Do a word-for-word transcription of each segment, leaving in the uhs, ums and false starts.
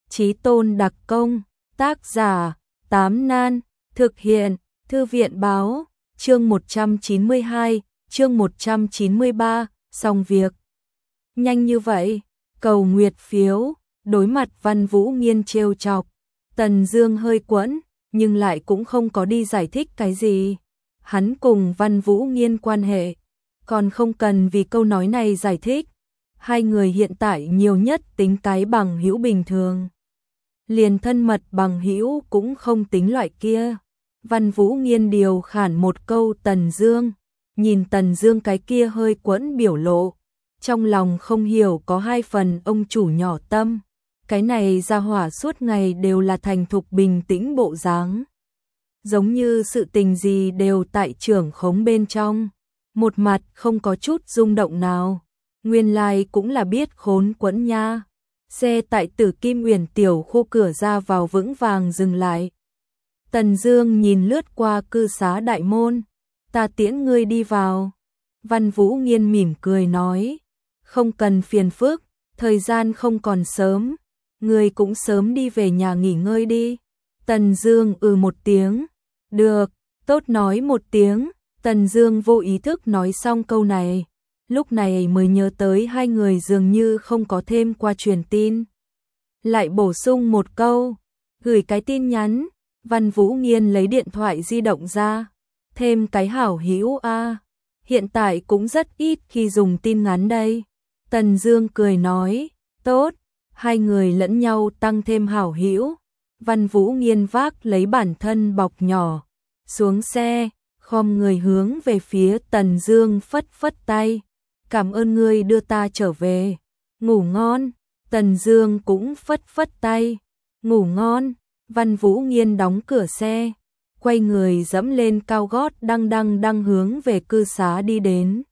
Chí tôn đặc công, tác giả, Tám Nan, thực hiện, Thư viện báo, chương một trăm chín mươi hai, chương một trăm chín mươi ba, xong việc. Nhanh như vậy, cầu nguyệt phiếu, đối mặt Văn Vũ Nghiên trêu chọc, Tần Dương hơi quẫn, nhưng lại cũng không có đi giải thích cái gì. Hắn cùng Văn Vũ Nghiên quan hệ, còn không cần vì câu nói này giải thích. Hai người hiện tại nhiều nhất tính cái bằng hữu bình thường. Liền thân mật bằng hữu cũng không tính loại kia. Văn Vũ Nghiên điều khản một câu Tần Dương, nhìn Tần Dương cái kia hơi quẫn biểu lộ, trong lòng không hiểu có hai phần ông chủ nhỏ tâm. Cái này ra hỏa suốt ngày đều là thành thục bình tĩnh bộ dáng, giống như sự tình gì đều tại trưởng khống bên trong, một mặt không có chút rung động nào. Nguyên lai cũng là biết khốn quẫn nha. Xe tại Tử Kim Uyển tiểu khu cửa ra vào vững vàng dừng lại. Tần Dương nhìn lướt qua cư xá đại môn, ta tiễn ngươi đi vào. Văn Vũ Nghiên mỉm cười nói, không cần phiền phức, thời gian không còn sớm, ngươi cũng sớm đi về nhà nghỉ ngơi đi. Tần Dương ừ một tiếng, được, tốt nói một tiếng. Tần Dương vô ý thức nói xong câu này, lúc này mới nhớ tới hai người dường như không có thêm qua truyền tin. Lại bổ sung một câu, gửi cái tin nhắn. Văn Vũ Nghiên lấy điện thoại di động ra, thêm cái hảo hữu a, hiện tại cũng rất ít khi dùng tin ngắn đây. Tần Dương cười nói, tốt, hai người lẫn nhau tăng thêm hảo hữu. Văn Vũ Nghiên vác lấy bản thân bọc nhỏ, xuống xe, khom người hướng về phía Tần Dương phất phất tay, cảm ơn ngươi đưa ta trở về, ngủ ngon. Tần Dương cũng phất phất tay, ngủ ngon. Văn Vũ Nghiên đóng cửa xe, quay người dẫm lên cao gót đăng đăng đăng hướng về cư xá đi đến.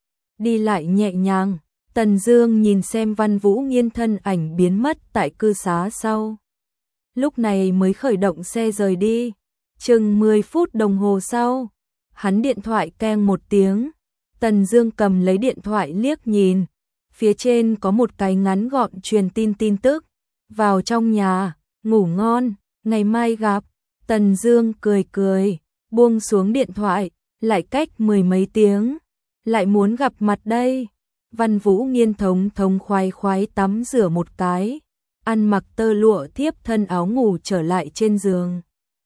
Đi lại nhẹ nhàng, Tần Dương nhìn xem Văn Vũ Nghiên thân ảnh biến mất tại cư xá sau. Lúc này mới khởi động xe rời đi. Chừng mười phút đồng hồ sau, hắn điện thoại keng một tiếng. Tần Dương cầm lấy điện thoại liếc nhìn, phía trên có một cái ngắn gọn truyền tin tin tức, vào trong nhà, ngủ ngon, ngày mai gặp. Tần Dương cười cười, buông xuống điện thoại, lại cách mười mấy tiếng, lại muốn gặp mặt đây. Văn Vũ Nghiên thống thống khoái khoái tắm rửa một cái, ăn mặc tơ lụa thiếp thân áo ngủ trở lại trên giường.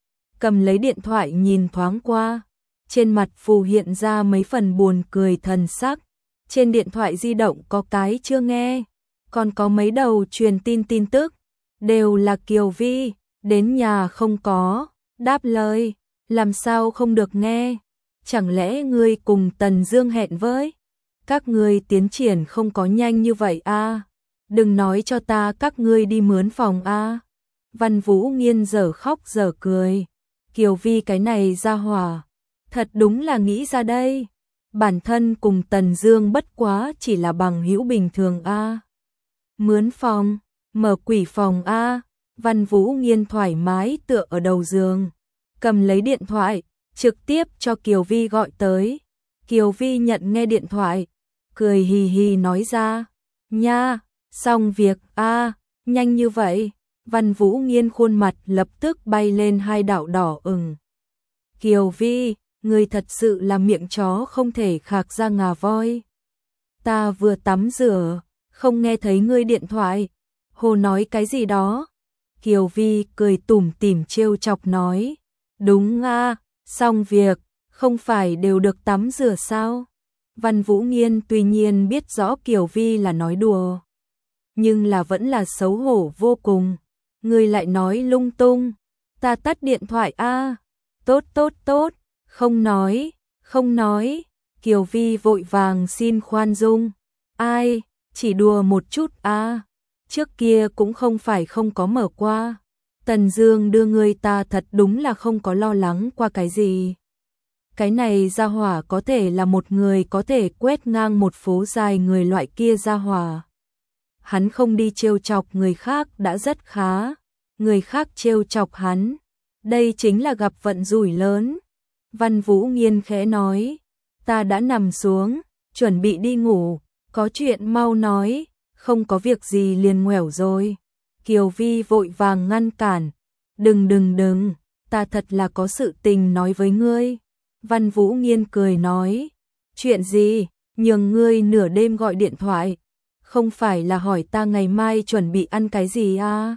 Cầm lấy điện thoại nhìn thoáng qua, trên mặt phù hiện ra mấy phần buồn cười thần sắc. Trên điện thoại di động có cái chưa nghe, còn có mấy đầu truyền tin tin tức, đều là Kiều Vi, đến nhà không có, đáp lời, làm sao không được nghe, chẳng lẽ ngươi cùng Tần Dương hẹn với, các ngươi tiến triển không có nhanh như vậy a, à? Đừng nói cho ta các ngươi đi mướn phòng a. À? Văn Vũ Nghiên dở khóc dở cười, Kiều Vi cái này ra hỏa, thật đúng là nghĩ ra đây. Bản thân cùng Tần Dương bất quá chỉ là bằng hữu bình thường a. À. Mướn phòng, mở quỷ phòng a. À. Văn Vũ Nghiên thoải mái tựa ở đầu giường, cầm lấy điện thoại, trực tiếp cho Kiều Vi gọi tới. Kiều Vi nhận nghe điện thoại, cười hì hì nói ra, nha, xong việc a, à, nhanh như vậy. Văn Vũ Nghiên khuôn mặt lập tức bay lên hai đạo đỏ ửng. Kiều Vi, ngươi thật sự là miệng chó không thể khạc ra ngà voi. Ta vừa tắm rửa, không nghe thấy ngươi điện thoại. Hồ nói cái gì đó? Kiều Vi cười tủm tỉm trêu chọc nói, đúng a, à, xong việc, không phải đều được tắm rửa sao? Văn Vũ Nghiên tuy nhiên biết rõ Kiều Vi là nói đùa, nhưng là vẫn là xấu hổ vô cùng. Ngươi lại nói lung tung, ta tắt điện thoại a. À. Tốt tốt tốt, không nói, không nói. Kiều Vi vội vàng xin khoan dung. Ai, chỉ đùa một chút a. À. Trước kia cũng không phải không có mở qua. Tần Dương đưa người ta thật đúng là không có lo lắng qua cái gì. Cái này gia hỏa có thể là một người có thể quét ngang một phố dài người loại kia gia hỏa. Hắn không đi trêu chọc người khác đã rất khá, người khác trêu chọc hắn, đây chính là gặp vận rủi lớn. Văn Vũ Nghiên khẽ nói, ta đã nằm xuống, chuẩn bị đi ngủ, có chuyện mau nói, không có việc gì liền ngoẻo rồi. Kiều Vi vội vàng ngăn cản. Đừng đừng đừng, ta thật là có sự tình nói với ngươi. Văn Vũ Nghiên cười nói. Chuyện gì, nhường ngươi nửa đêm gọi điện thoại. Không phải là hỏi ta ngày mai chuẩn bị ăn cái gì à?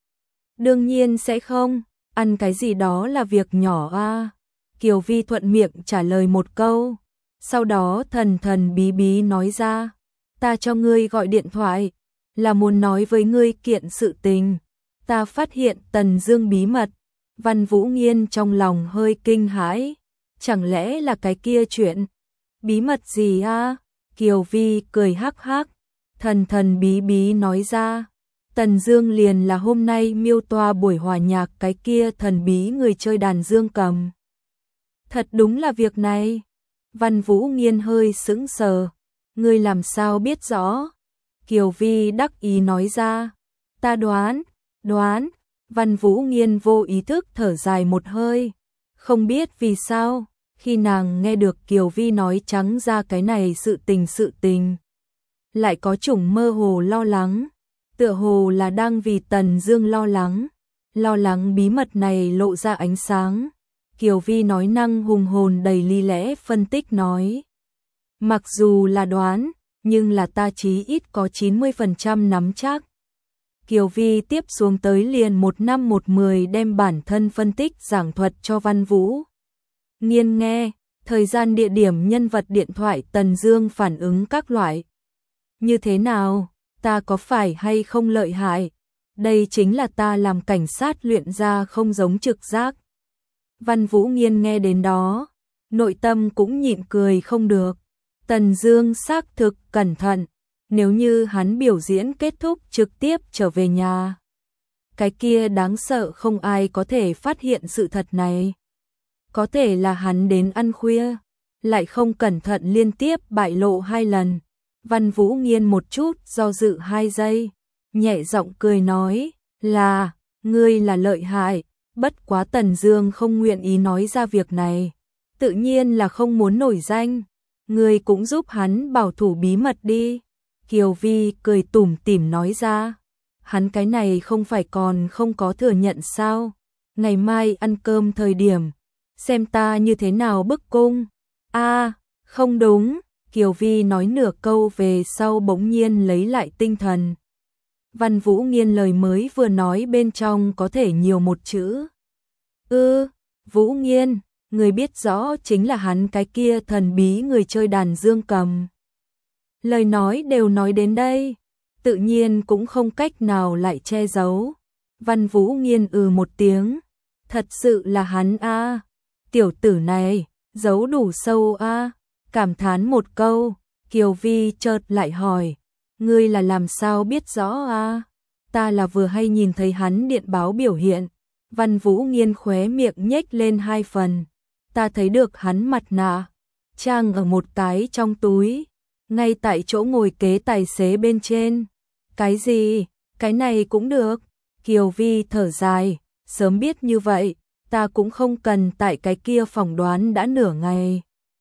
Đương nhiên sẽ không, ăn cái gì đó là việc nhỏ à? Kiều Vi thuận miệng trả lời một câu. Sau đó thần thần bí bí nói ra. Ta cho ngươi gọi điện thoại, là muốn nói với ngươi kiện sự tình. Ta phát hiện Tần Dương bí mật. Văn Vũ Nghiên trong lòng hơi kinh hãi. Chẳng lẽ là cái kia chuyện? Bí mật gì à? Kiều Vi cười hắc hắc. Thần thần bí bí nói ra. Tần Dương liền là hôm nay miêu toa buổi hòa nhạc cái kia thần bí người chơi đàn dương cầm. Thật đúng là việc này. Văn Vũ Nghiên hơi sững sờ. Ngươi làm sao biết rõ? Kiều Vi đắc ý nói ra. Ta đoán, đoán. Văn Vũ Nghiên vô ý thức thở dài một hơi. Không biết vì sao, khi nàng nghe được Kiều Vi nói trắng ra cái này sự tình sự tình, lại có chủng mơ hồ lo lắng. Tựa hồ là đang vì Tần Dương lo lắng. Lo lắng bí mật này lộ ra ánh sáng. Kiều Vi nói năng hùng hồn đầy lý lẽ phân tích nói. Mặc dù là đoán, nhưng là ta chí ít có chín mươi phần trăm nắm chắc. Kiều Vi tiếp xuống tới liền một năm một mười đem bản thân phân tích giảng thuật cho Văn Vũ Nghiên nghe, thời gian địa điểm nhân vật điện thoại Tần Dương phản ứng các loại. Như thế nào, ta có phải hay không lợi hại? Đây chính là ta làm cảnh sát luyện ra không giống trực giác. Văn Vũ Nghiên nghe đến đó, nội tâm cũng nhịn cười không được. Tần Dương xác thực cẩn thận, nếu như hắn biểu diễn kết thúc trực tiếp trở về nhà, cái kia đáng sợ không ai có thể phát hiện sự thật này. Có thể là hắn đến ăn khuya, lại không cẩn thận liên tiếp bại lộ hai lần. Văn Vũ Nghiên một chút do dự hai giây, nhẹ giọng cười nói, là, ngươi là lợi hại, bất quá Tần Dương không nguyện ý nói ra việc này, tự nhiên là không muốn nổi danh, ngươi cũng giúp hắn bảo thủ bí mật đi. Kiều Vi cười tủm tỉm nói ra, hắn cái này không phải còn không có thừa nhận sao, ngày mai ăn cơm thời điểm, xem ta như thế nào bức cung. A, à, không đúng. Kiều Vi nói nửa câu về sau bỗng nhiên lấy lại tinh thần. Văn Vũ Nghiên lời mới vừa nói bên trong có thể nhiều một chữ. Ư, ừ, Vũ Nghiên, người biết rõ chính là hắn cái kia thần bí người chơi đàn dương cầm. Lời nói đều nói đến đây, tự nhiên cũng không cách nào lại che giấu. Văn Vũ Nghiên ừ một tiếng, thật sự là hắn a, à. Tiểu tử này, giấu đủ sâu a. À. Cảm thán một câu, Kiều Vi chợt lại hỏi, ngươi là làm sao biết rõ à? Ta là vừa hay nhìn thấy hắn điện báo biểu hiện. Văn Vũ Nghiên khóe miệng nhếch lên hai phần, ta thấy được hắn mặt nạ trang ở một cái trong túi, ngay tại chỗ ngồi kế tài xế bên trên. Cái gì? Cái này cũng được. Kiều Vi thở dài, sớm biết như vậy, ta cũng không cần tại cái kia phỏng đoán đã nửa ngày.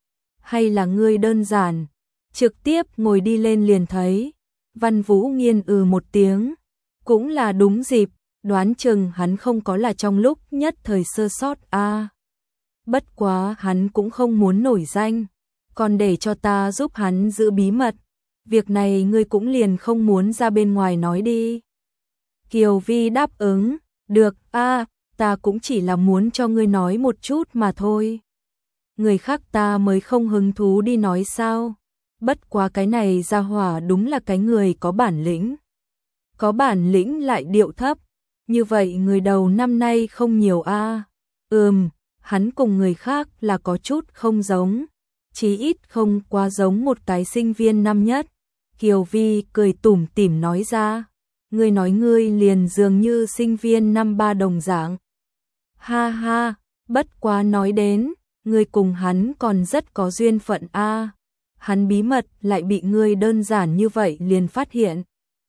Hay là ngươi đơn giản, trực tiếp ngồi đi lên liền thấy. Văn Vũ Nghiên ừ một tiếng, cũng là đúng dịp, đoán chừng hắn không có là trong lúc nhất thời sơ sót a. À. Bất quá hắn cũng không muốn nổi danh, còn để cho ta giúp hắn giữ bí mật, việc này ngươi cũng liền không muốn ra bên ngoài nói đi. Kiều Vi đáp ứng, được a, à, ta cũng chỉ là muốn cho ngươi nói một chút mà thôi. Người khác ta mới không hứng thú đi nói sao. Bất quá cái này ra hỏa đúng là cái người có bản lĩnh. Có bản lĩnh lại điệu thấp. Như vậy người đầu năm nay không nhiều a. À. Ừm, hắn cùng người khác là có chút không giống. Chí ít không quá giống một cái sinh viên năm nhất. Kiều Vi cười tủm tỉm nói ra. Ngươi nói ngươi liền dường như sinh viên năm ba đồng dạng. Ha ha, bất quá nói đến, ngươi cùng hắn còn rất có duyên phận a. À. Hắn bí mật lại bị ngươi đơn giản như vậy liền phát hiện.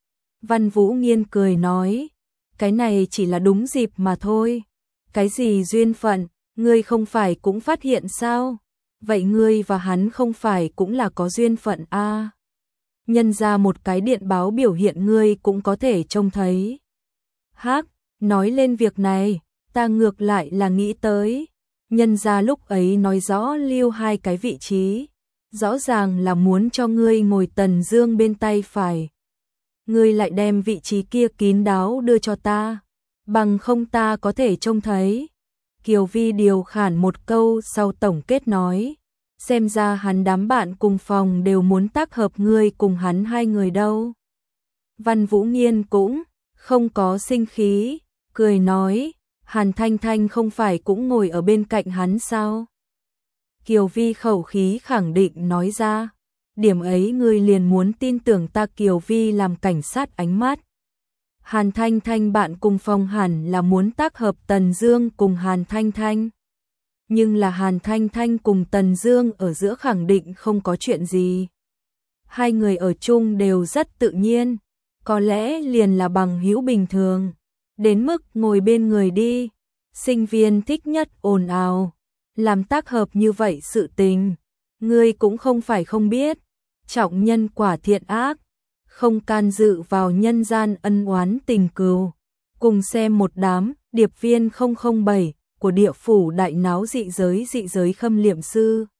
Văn Vũ Nghiên cười nói, cái này chỉ là đúng dịp mà thôi. Cái gì duyên phận, ngươi không phải cũng phát hiện sao? Vậy ngươi và hắn không phải cũng là có duyên phận a? À. Nhân ra một cái điện báo biểu hiện ngươi cũng có thể trông thấy. Hắc, nói lên việc này, ta ngược lại là nghĩ tới, nhân ra lúc ấy nói rõ lưu hai cái vị trí, rõ ràng là muốn cho ngươi ngồi Tần Dương bên tay phải. Ngươi lại đem vị trí kia kín đáo đưa cho ta, bằng không ta có thể trông thấy. Kiều Vi điều khản một câu sau tổng kết nói, xem ra hắn đám bạn cùng phòng đều muốn tác hợp ngươi cùng hắn hai người đâu. Văn Vũ Nghiên cũng không có sinh khí, cười nói, Hàn Thanh Thanh không phải cũng ngồi ở bên cạnh hắn sao? Kiều Vi khẩu khí khẳng định nói ra, điểm ấy ngươi liền muốn tin tưởng ta. Kiều Vi làm cảnh sát ánh mắt. Hàn Thanh Thanh bạn cùng phòng hẳn là muốn tác hợp Tần Dương cùng Hàn Thanh Thanh. Nhưng là Hàn Thanh Thanh cùng Tần Dương ở giữa khẳng định không có chuyện gì. Hai người ở chung đều rất tự nhiên, có lẽ liền là bằng hữu bình thường, đến mức ngồi bên người đi. Sinh viên thích nhất ồn ào, làm tác hợp như vậy sự tình, ngươi cũng không phải không biết, trọng nhân quả thiện ác, không can dự vào nhân gian ân oán tình cừu. Cùng xem một đám điệp viên không không bảy của địa phủ đại náo dị giới dị giới khâm liệm sư.